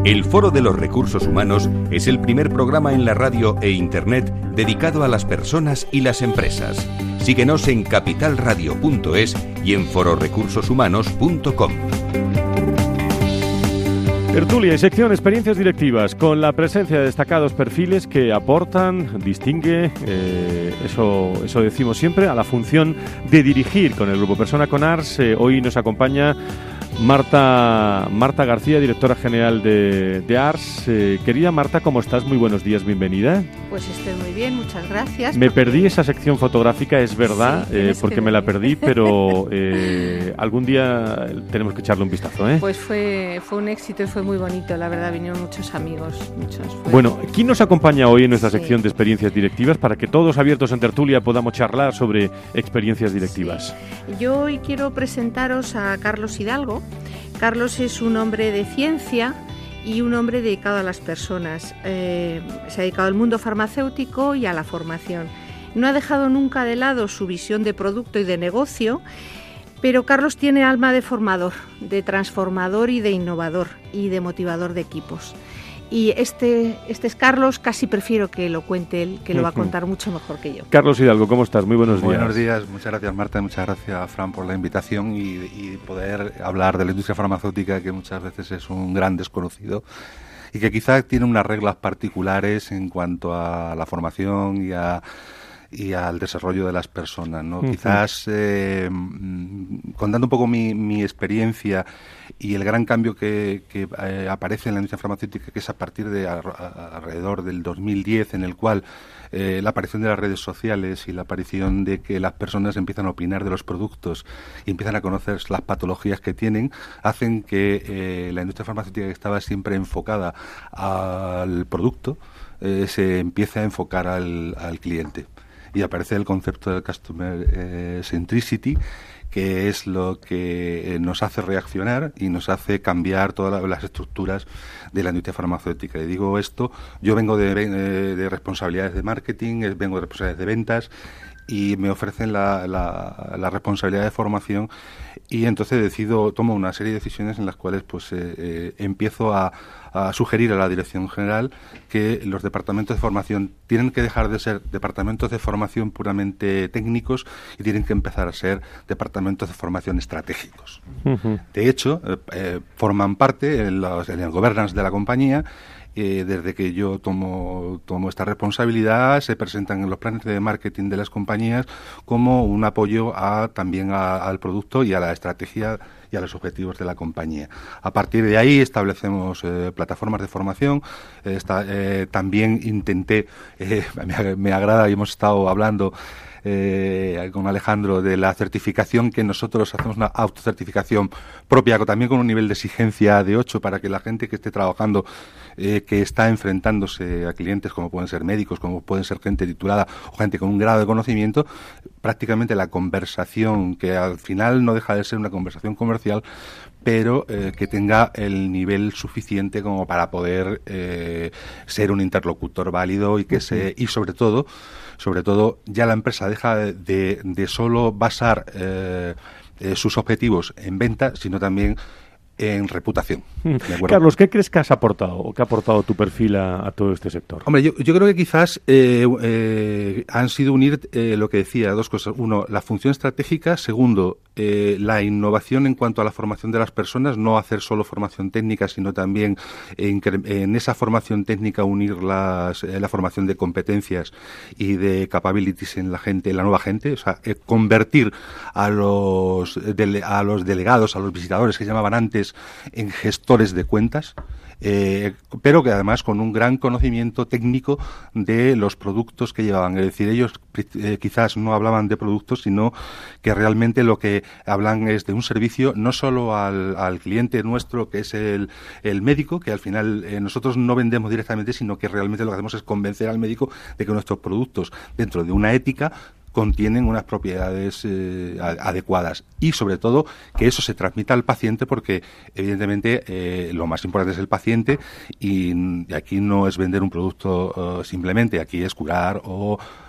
El Foro de los Recursos Humanos es el primer programa en la radio e internet dedicado a las personas y las empresas. Síguenos en capitalradio.es y en fororecursoshumanos.com. Tertulia y sección Experiencias Directivas, con la presencia de destacados perfiles que aportan, distingue, eso decimos siempre, a la función de dirigir con el Grupo Persona con Ars. Hoy nos acompaña Marta García, directora general de Ars. Querida Marta, ¿cómo estás? Muy buenos días, bienvenida. Pues estoy muy bien, muchas gracias. Me perdí esa sección fotográfica, es verdad, sí, porque me la perdí, pero algún día tenemos que echarle un vistazo, ¿eh? Pues fue un éxito y fue muy bonito, la verdad, vinieron muchos amigos. Bueno, ¿quién nos acompaña hoy en nuestra sección de experiencias directivas para que todos abiertos en tertulia podamos charlar sobre experiencias directivas? Sí. Yo hoy quiero presentaros a Carlos Hidalgo. Carlos es un hombre de ciencia y un hombre dedicado a las personas. Se ha dedicado al mundo farmacéutico y a la formación. No ha dejado nunca de lado su visión de producto y de negocio, pero Carlos tiene alma de formador, de transformador y de innovador y de motivador de equipos. Y este es Carlos, casi prefiero que lo cuente él, que lo va a contar mucho mejor que yo. Carlos Hidalgo, ¿cómo estás? Muy buenos días. Buenos días, muchas gracias Marta, muchas gracias Fran por la invitación y poder hablar de la industria farmacéutica, que muchas veces es un gran desconocido y que quizá tiene unas reglas particulares en cuanto a la formación y al desarrollo de las personas, ¿no? Quizás contando un poco mi experiencia y el gran cambio que aparece en la industria farmacéutica, que es a partir de alrededor del 2010, en el cual la aparición de las redes sociales y la aparición de que las personas empiezan a opinar de los productos y empiezan a conocer las patologías que tienen, hacen que la industria farmacéutica, que estaba siempre enfocada al producto, se empiece a enfocar al cliente. Y aparece el concepto del Customer Centricity, que es lo que nos hace reaccionar y nos hace cambiar todas las estructuras de la industria farmacéutica. Y digo esto, yo vengo de responsabilidades de marketing, vengo de responsabilidades de ventas, y me ofrecen la responsabilidad de formación, y entonces tomo una serie de decisiones en las cuales pues empiezo a sugerir a la dirección general que los departamentos de formación tienen que dejar de ser departamentos de formación puramente técnicos y tienen que empezar a ser departamentos de formación estratégicos. De hecho, forman parte en el governance de la compañía. Desde que yo tomo esta responsabilidad, se presentan en los planes de marketing de las compañías como un apoyo también al producto y a la estrategia y a los objetivos de la compañía. A partir de ahí establecemos plataformas de formación. También intenté, me agrada, y hemos estado hablando con Alejandro de la certificación, que nosotros hacemos una autocertificación propia, también con un nivel de exigencia de 8, para que la gente que esté trabajando, que está enfrentándose a clientes como pueden ser médicos, como pueden ser gente titulada o gente con un grado de conocimiento, prácticamente la conversación, que al final no deja de ser una conversación comercial, pero que tenga el nivel suficiente como para poder ser un interlocutor válido, y y sobre todo ya la empresa deja de solo basar sus objetivos en venta, sino también en reputación. Carlos, ¿qué crees que has aportado o que ha aportado tu perfil a todo este sector? Hombre, yo creo que quizás han sido unir lo que decía, dos cosas. Uno, la función estratégica. Segundo, la innovación en cuanto a la formación de las personas, no hacer solo formación técnica, sino también en esa formación técnica unir la formación de competencias y de capabilities en la nueva gente, o sea, convertir a los delegados, a los visitadores que llamaban antes, en gestores de cuentas, pero que además con un gran conocimiento técnico de los productos que llevaban. Es decir, ellos quizás no hablaban de productos, sino que realmente lo que hablan es de un servicio, no solo al cliente nuestro, que es el médico, que al final nosotros no vendemos directamente, sino que realmente lo que hacemos es convencer al médico de que nuestros productos, dentro de una ética, contienen unas propiedades adecuadas, y sobre todo que eso se transmita al paciente, porque evidentemente lo más importante es el paciente, y aquí no es vender un producto simplemente, aquí es curar o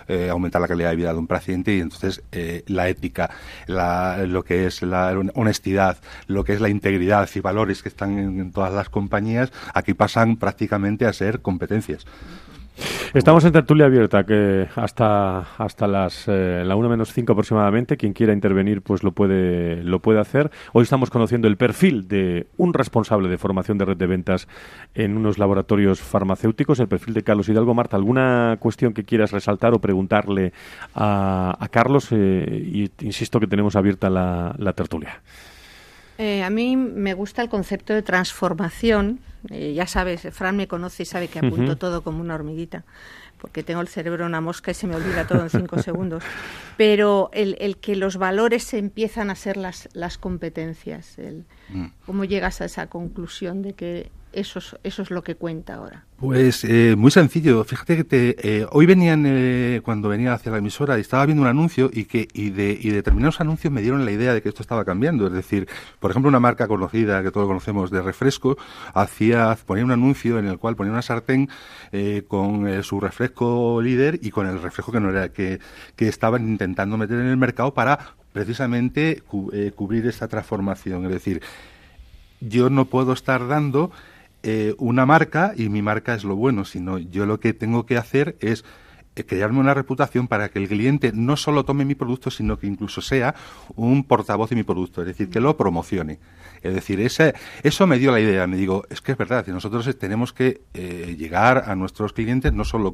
aumentar la calidad de vida de un paciente, y entonces la ética, lo que es la honestidad, lo que es la integridad y valores que están en todas las compañías, aquí pasan prácticamente a ser competencias. Estamos en tertulia abierta, que hasta las la 1:05 aproximadamente. Quien quiera intervenir pues lo puede hacer. Hoy estamos conociendo el perfil de un responsable de formación de red de ventas en unos laboratorios farmacéuticos, el perfil de Carlos Hidalgo. Marta, ¿alguna cuestión que quieras resaltar o preguntarle a Carlos? Y insisto que tenemos abierta la tertulia. A mí me gusta el concepto de transformación. Ya sabes, Fran me conoce y sabe que apunto todo como una hormiguita, porque tengo el cerebro una mosca y se me olvida todo en 5 segundos. Pero el que los valores se empiezan a ser las competencias. ¿Cómo llegas a esa conclusión de que eso es lo que cuenta ahora? Pues muy sencillo. Fíjate que hoy cuando venía hacia la emisora, estaba viendo un anuncio y de determinados anuncios me dieron la idea de que esto estaba cambiando. Es decir, por ejemplo, una marca conocida que todos conocemos de refresco ponía un anuncio en el cual ponía una sartén con su refresco líder y con el refresco que no era que estaban intentando meter en el mercado para precisamente cubrir esta transformación. Es decir, yo no puedo estar dando una marca y mi marca es lo bueno, sino yo lo que tengo que hacer es crearme una reputación para que el cliente no solo tome mi producto, sino que incluso sea un portavoz de mi producto, es decir, que lo promocione. Es decir, eso me dio la idea, me digo, es que es verdad, que nosotros tenemos que llegar a nuestros clientes no solo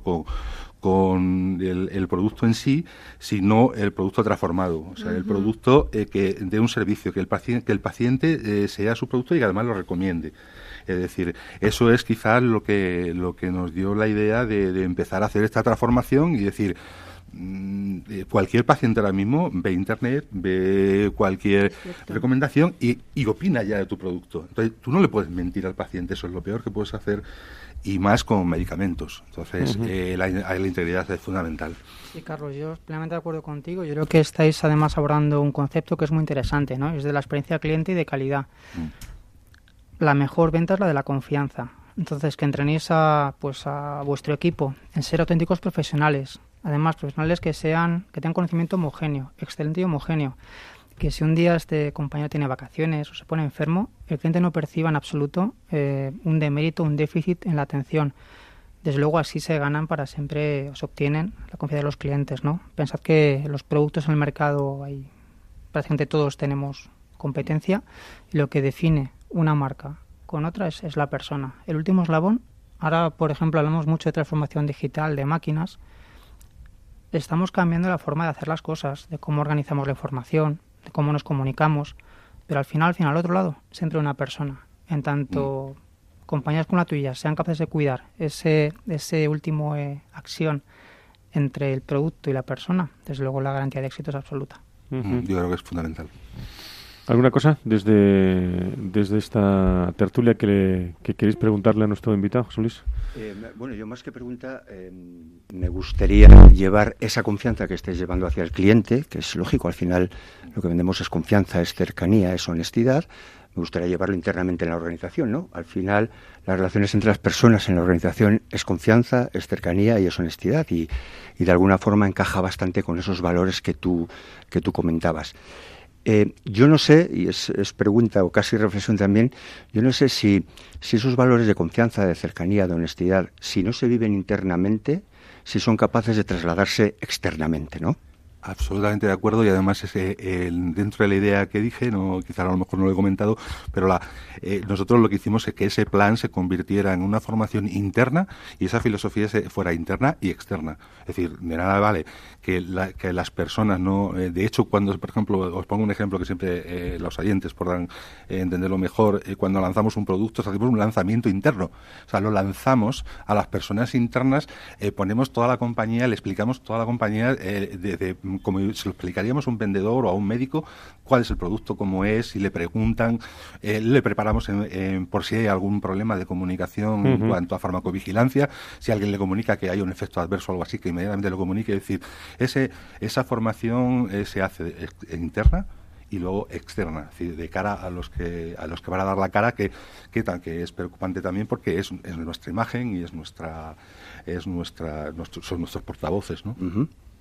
con el producto en sí, sino el producto transformado, o sea, el producto que dé un servicio, que el paciente sea su producto y que además lo recomiende. Es decir, eso es quizás lo que nos dio la idea de empezar a hacer esta transformación y decir, cualquier paciente ahora mismo ve internet, ve cualquier recomendación y opina ya de tu producto. Entonces, tú no le puedes mentir al paciente, eso es lo peor que puedes hacer, y más con medicamentos. Entonces, la integridad es fundamental. Sí, Carlos, yo plenamente de acuerdo contigo. Yo creo que estáis además abordando un concepto que es muy interesante, ¿no? Es de la experiencia cliente y de calidad. La mejor venta es la de la confianza. Entonces, que entrenéis a vuestro equipo en ser auténticos profesionales. Además, profesionales que tengan conocimiento homogéneo, excelente y homogéneo. Que si un día este compañero tiene vacaciones o se pone enfermo, el cliente no perciba en absoluto un demérito, un déficit en la atención. Desde luego, así se ganan para siempre, o se obtienen la confianza de los clientes, ¿no? Pensad que los productos en el mercado, prácticamente todos tenemos competencia, y lo que define una marca con otra es la persona. El último eslabón, ahora por ejemplo hablamos mucho de transformación digital, de máquinas, estamos cambiando la forma de hacer las cosas, de cómo organizamos la información, de cómo nos comunicamos, pero al final al otro lado, siempre una persona. En tanto compañías como la tuya sean capaces de cuidar ese último acción entre el producto y la persona, desde luego la garantía de éxito es absoluta. Yo creo que es fundamental. ¿Alguna cosa desde esta tertulia que queréis preguntarle a nuestro invitado, José Luis? Bueno, yo más que pregunta, me gustaría llevar esa confianza que estáis llevando hacia el cliente, que es lógico, al final lo que vendemos es confianza, es cercanía, es honestidad. Me gustaría llevarlo internamente en la organización, ¿no? Al final, las relaciones entre las personas en la organización es confianza, es cercanía y es honestidad, y de alguna forma encaja bastante con esos valores que tú comentabas. Yo no sé, y es pregunta o casi reflexión también, yo no sé si esos valores de confianza, de cercanía, de honestidad, si no se viven internamente, si son capaces de trasladarse externamente, ¿no? Absolutamente de acuerdo, y además dentro de la idea que dije, quizá a lo mejor no lo he comentado, pero nosotros lo que hicimos es que ese plan se convirtiera en una formación interna y esa filosofía fuera interna y externa. Es decir, de nada vale que las personas no... de hecho, cuando, por ejemplo, os pongo un ejemplo que siempre los oyentes podrán entenderlo mejor, cuando lanzamos un producto, hacemos un lanzamiento interno. O sea, lo lanzamos a las personas internas, ponemos toda la compañía, le explicamos toda la compañía como se lo explicaríamos a un vendedor o a un médico, cuál es el producto, cómo es, si le preguntan, le preparamos por si hay algún problema de comunicación en cuanto a farmacovigilancia, si alguien le comunica que hay un efecto adverso o algo así, que inmediatamente lo comunique. Es decir, esa formación se hace interna y luego externa, es decir, de cara a los que van a dar la cara, que es preocupante también porque es nuestra imagen y son nuestros portavoces, ¿no?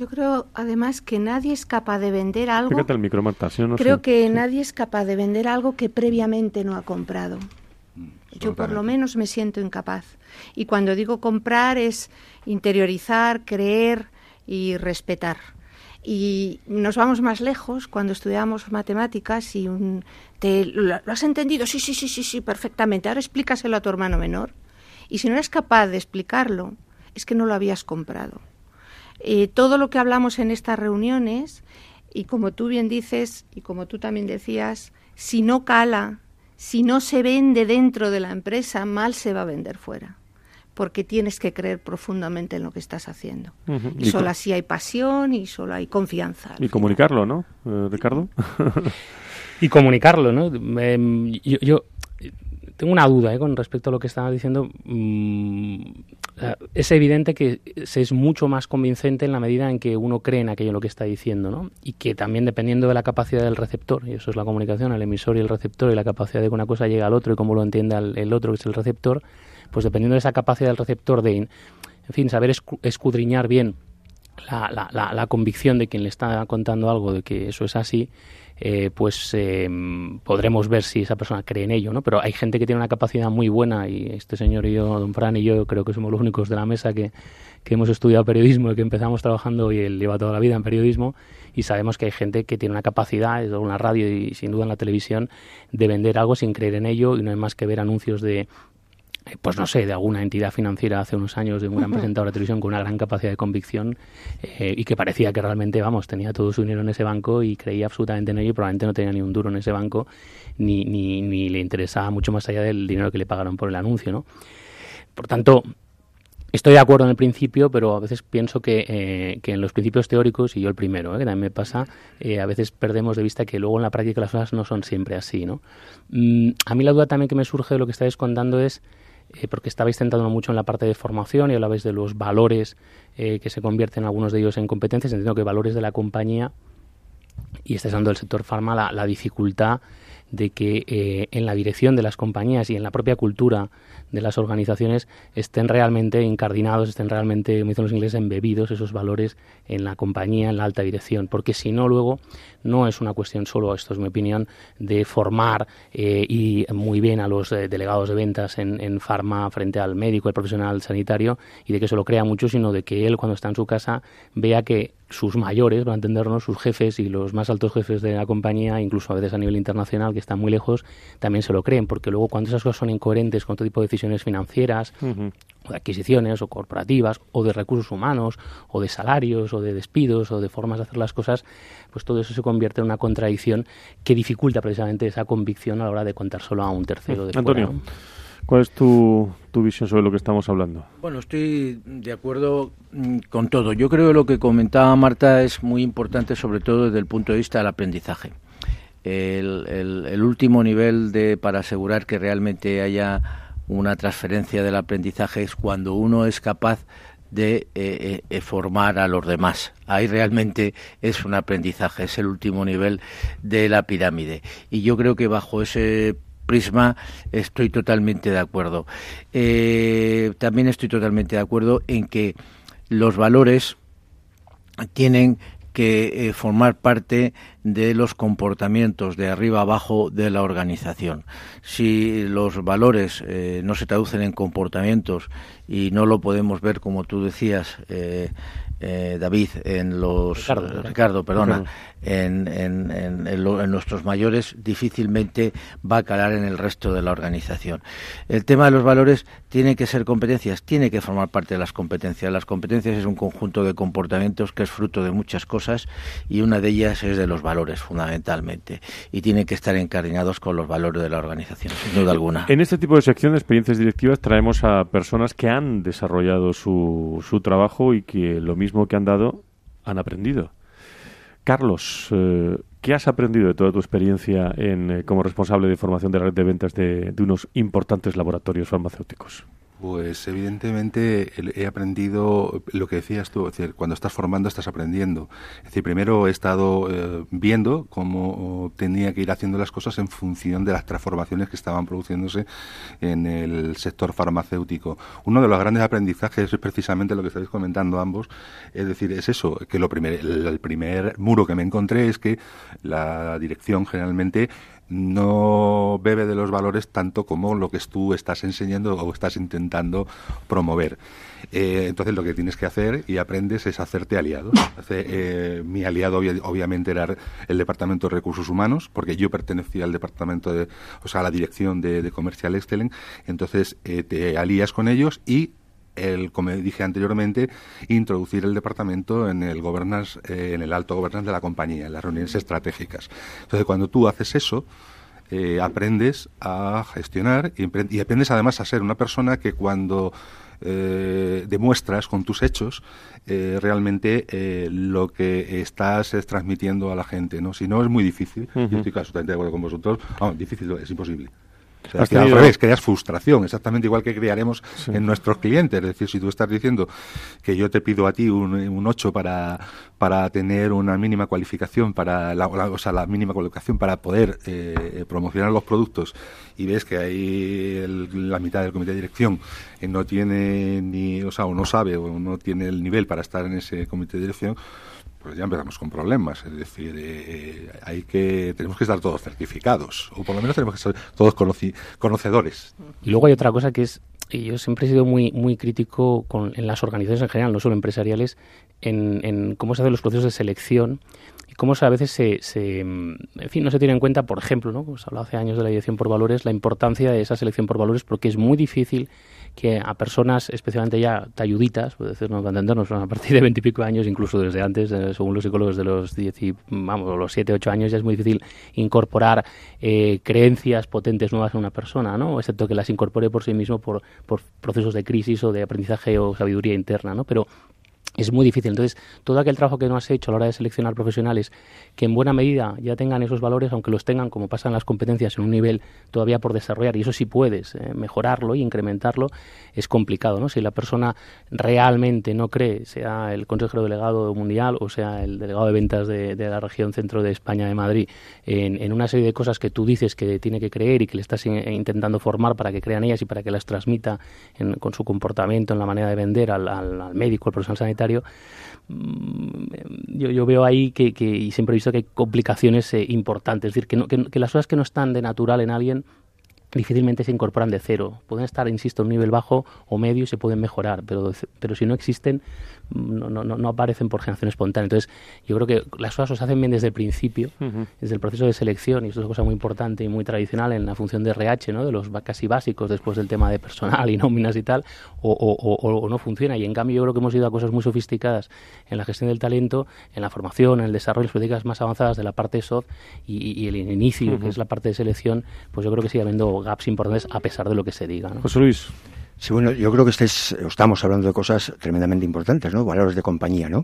Yo creo, además, que nadie es capaz de vender algo. Fíjate el micro, Marta. ¿Sí o no? Creo Sí. que nadie es capaz de vender algo que previamente no ha comprado. Yo por lo menos me siento incapaz. Y cuando digo comprar es interiorizar, creer y respetar. Y nos vamos más lejos cuando estudiamos matemáticas y ¿lo has entendido? Sí, perfectamente. Ahora explícaselo a tu hermano menor. Y si no eres capaz de explicarlo, es que no lo habías comprado. Todo lo que hablamos en estas reuniones, y como tú bien dices, y como tú también decías, si no cala, si no se vende dentro de la empresa, mal se va a vender fuera. Porque tienes que creer profundamente en lo que estás haciendo. Uh-huh. Y solo así hay pasión y solo hay confianza. Y comunicarlo, ¿no, Ricardo? Y comunicarlo, ¿no? Yo tengo una duda con respecto a lo que estabas diciendo. Es evidente que se es mucho más convincente en la medida en que uno cree en aquello lo que está diciendo, ¿no? Y que también dependiendo de la capacidad del receptor, y eso es la comunicación, el emisor y el receptor, y la capacidad de que una cosa llegue al otro y cómo lo entienda el otro, que es el receptor, pues dependiendo de esa capacidad del receptor de, en fin, saber escudriñar bien la convicción de quien le está contando algo de que eso es así, podremos ver si esa persona cree en ello, ¿no? Pero hay gente que tiene una capacidad muy buena, y este señor y yo, don Fran y yo, creo que somos los únicos de la mesa que hemos estudiado periodismo y que empezamos trabajando, y él lleva toda la vida en periodismo, y sabemos que hay gente que tiene una capacidad, en la radio y sin duda en la televisión, de vender algo sin creer en ello, y no hay más que ver anuncios de, pues no sé, de alguna entidad financiera hace unos años, de un gran presentador de televisión con una gran capacidad de convicción, y que parecía que realmente, tenía todo su dinero en ese banco y creía absolutamente en ello, y probablemente no tenía ni un duro en ese banco, ni le interesaba mucho más allá del dinero que le pagaron por el anuncio, ¿no? Por tanto, estoy de acuerdo en el principio, pero a veces pienso que en los principios teóricos, y yo el primero, que también me pasa, a veces perdemos de vista que luego en la práctica las cosas no son siempre así, ¿no? A mí la duda también que me surge de lo que estáis contando es, porque estabais centrando mucho en la parte de formación y hablabais de los valores que se convierten algunos de ellos en competencias. Entiendo que valores de la compañía, y estáis hablando del sector farma, la dificultad de que en la dirección de las compañías y en la propia cultura de las organizaciones estén realmente incardinados, estén realmente, como dicen los ingleses, embebidos esos valores en la compañía, en la alta dirección, porque si no, luego no es una cuestión solo, esto es mi opinión, de formar y muy bien a los delegados de ventas en farma frente al médico, el profesional sanitario, y de que se lo crea mucho, sino de que él, cuando está en su casa, vea que sus mayores, para entendernos, sus jefes y los más altos jefes de la compañía, incluso a veces a nivel internacional, que están muy lejos, también se lo creen, porque luego cuando esas cosas son incoherentes con otro tipo de decisiones financieras, o de adquisiciones, o corporativas, o de recursos humanos, o de salarios, o de despidos, o de formas de hacer las cosas, pues todo eso se convierte en una contradicción que dificulta precisamente esa convicción a la hora de contar solo a un tercero de Antonio, fuera, ¿no? ¿Cuál es tu visión sobre lo que estamos hablando? Bueno, estoy de acuerdo con todo. Yo creo que lo que comentaba Marta es muy importante, sobre todo desde el punto de vista del aprendizaje. El último nivel para asegurar que realmente haya una transferencia del aprendizaje es cuando uno es capaz de formar a los demás. Ahí realmente es un aprendizaje, es el último nivel de la pirámide. Y yo creo que bajo ese prisma estoy totalmente de acuerdo. También estoy totalmente de acuerdo en que los valores tienen que formar parte de los comportamientos de arriba abajo de la organización. Si los valores no se traducen en comportamientos y no lo podemos ver, como tú decías, David, en los Ricardo, perdona, en nuestros mayores, difícilmente va a calar en el resto de la organización. El tema de los valores tiene que ser competencias, tiene que formar parte de las competencias. Las competencias es un conjunto de comportamientos que es fruto de muchas cosas, y una de ellas es de los valores, fundamentalmente, y tienen que estar encardinados con los valores de la organización, sin duda alguna. En este tipo de sección de experiencias directivas traemos a personas que han desarrollado su trabajo y que lo mismo que han dado, han aprendido. Carlos, ¿qué has aprendido de toda tu experiencia como responsable de formación de la red de ventas de unos importantes laboratorios farmacéuticos? Pues evidentemente he aprendido lo que decías tú, es decir, cuando estás formando estás aprendiendo. Es decir, primero he estado viendo cómo tenía que ir haciendo las cosas en función de las transformaciones que estaban produciéndose en el sector farmacéutico. Uno de los grandes aprendizajes es precisamente lo que estáis comentando ambos, es decir, es eso, que el primer muro que me encontré es que la dirección generalmente no bebe de los valores tanto como lo que tú estás enseñando o estás intentando promover. Entonces lo que tienes que hacer y aprendes es hacerte aliados. Mi aliado obviamente era el Departamento de Recursos Humanos, porque yo pertenecía al departamento a la dirección de Commercial Excellence. Entonces te alías con ellos y como dije anteriormente, introducir el departamento en el governance, en el alto governance de la compañía, en las reuniones estratégicas. Entonces, cuando tú haces eso, aprendes a gestionar y aprendes además a ser una persona que cuando demuestras con tus hechos realmente lo que estás transmitiendo a la gente, ¿no? Si no, es muy difícil. Yo estoy absolutamente de acuerdo con vosotros. Difícil, es imposible. O sea, que al revés, creas frustración, exactamente igual que crearemos en nuestros clientes. Es decir, si tú estás diciendo que yo te pido a ti un 8 para tener una mínima cualificación, la mínima colocación para poder promocionar los productos, y ves que ahí la mitad del comité de dirección no tiene o no sabe o no tiene el nivel para estar en ese comité de dirección, pues ya empezamos con problemas. Es decir, tenemos que estar todos certificados, o por lo menos tenemos que ser todos conocedores. Y luego hay otra cosa que es, y yo siempre he sido muy crítico en las organizaciones en general, no solo empresariales, en cómo se hacen los procesos de selección y cómo a veces no se tiene en cuenta, por ejemplo, ¿no? Como se habló hace años de la dirección por valores, la importancia de esa selección por valores, porque es muy difícil que a personas, especialmente ya talluditas, puede decirnos, para entendernos, a partir de 20 y pico años, incluso desde antes, según los psicólogos de los 7, 8 años, ya es muy difícil incorporar creencias potentes nuevas en una persona, ¿no? Excepto que las incorpore por sí mismo por procesos de crisis o de aprendizaje o sabiduría interna, ¿no? Pero es muy difícil. Entonces, todo aquel trabajo que no has hecho a la hora de seleccionar profesionales que en buena medida ya tengan esos valores, aunque los tengan, como pasan las competencias, en un nivel todavía por desarrollar, y eso sí puedes mejorarlo y incrementarlo, es complicado, ¿no? Si la persona realmente no cree, sea el consejero delegado mundial o sea el delegado de ventas de la región centro de España, de Madrid, en una serie de cosas que tú dices que tiene que creer y que le estás intentando formar para que crean ellas y para que las transmita con su comportamiento, en la manera de vender al médico, al profesional sanitario, yo veo ahí y siempre he visto que hay complicaciones importantes. Es decir, que las cosas que no están de natural en alguien difícilmente se incorporan de cero. Pueden estar, insisto, a un nivel bajo o medio y se pueden mejorar, pero si no existen, no aparecen por generación espontánea. Entonces, yo creo que las cosas se hacen bien desde el principio, desde el proceso de selección, y esto es una cosa muy importante y muy tradicional en la función de RH, ¿no? De los casi básicos después del tema de personal y nóminas y tal, o no funciona. Y en cambio yo creo que hemos ido a cosas muy sofisticadas en la gestión del talento, en la formación, en el desarrollo de las políticas más avanzadas de la parte soft y el inicio, que es la parte de selección, pues yo creo que sigue habiendo gaps importantes a pesar de lo que se diga, ¿no? José Luis. Sí, bueno, yo creo que estamos hablando de cosas tremendamente importantes, ¿no? Valores de compañía, ¿no?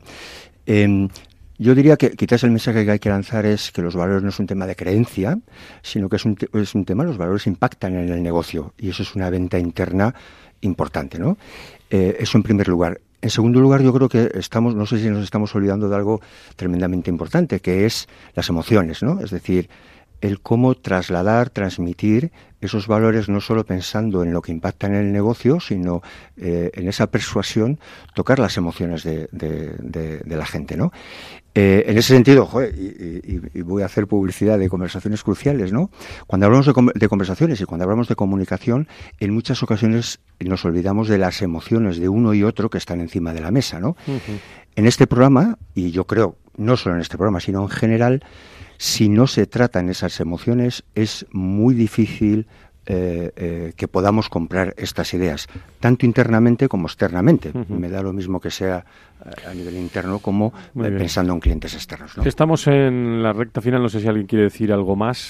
Yo diría que quizás el mensaje que hay que lanzar es que los valores no es un tema de creencia, sino que es un tema, los valores impactan en el negocio, y eso es una venta interna importante, ¿no? Eso en primer lugar. En segundo lugar, yo creo que no sé si nos estamos olvidando de algo tremendamente importante, que es las emociones, ¿no? Es decir, el cómo transmitir esos valores, no solo pensando en lo que impacta en el negocio, sino en esa persuasión, tocar las emociones de la gente, ¿no? En ese sentido, y voy a hacer publicidad de conversaciones cruciales, ¿no? Cuando hablamos de conversaciones y cuando hablamos de comunicación, en muchas ocasiones nos olvidamos de las emociones de uno y otro que están encima de la mesa, ¿no? En este programa, y yo creo, no solo en este programa, sino en general, si no se tratan esas emociones, es muy difícil que podamos comprar estas ideas, tanto internamente como externamente. Me da lo mismo que sea a nivel interno como pensando en clientes externos, ¿no? Estamos en la recta final, no sé si alguien quiere decir algo más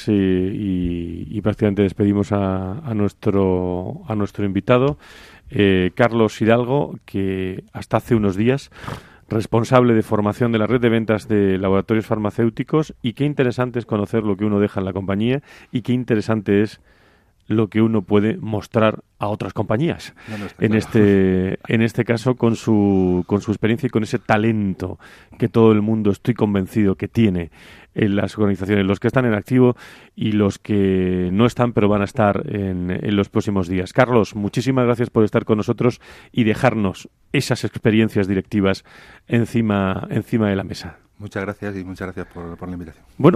y prácticamente despedimos a nuestro invitado, Carlos Hidalgo, que hasta hace unos días responsable de formación de la red de ventas de laboratorios farmacéuticos, y qué interesante es conocer lo que uno deja en la compañía y qué interesante es lo que uno puede mostrar a otras compañías. En este caso, con su experiencia y con ese talento que todo el mundo, estoy convencido, que tiene en las organizaciones, los que están en activo y los que no están, pero van a estar en los próximos días. Carlos, muchísimas gracias por estar con nosotros y dejarnos esas experiencias directivas encima de la mesa. Muchas gracias y muchas gracias por la invitación. Bueno,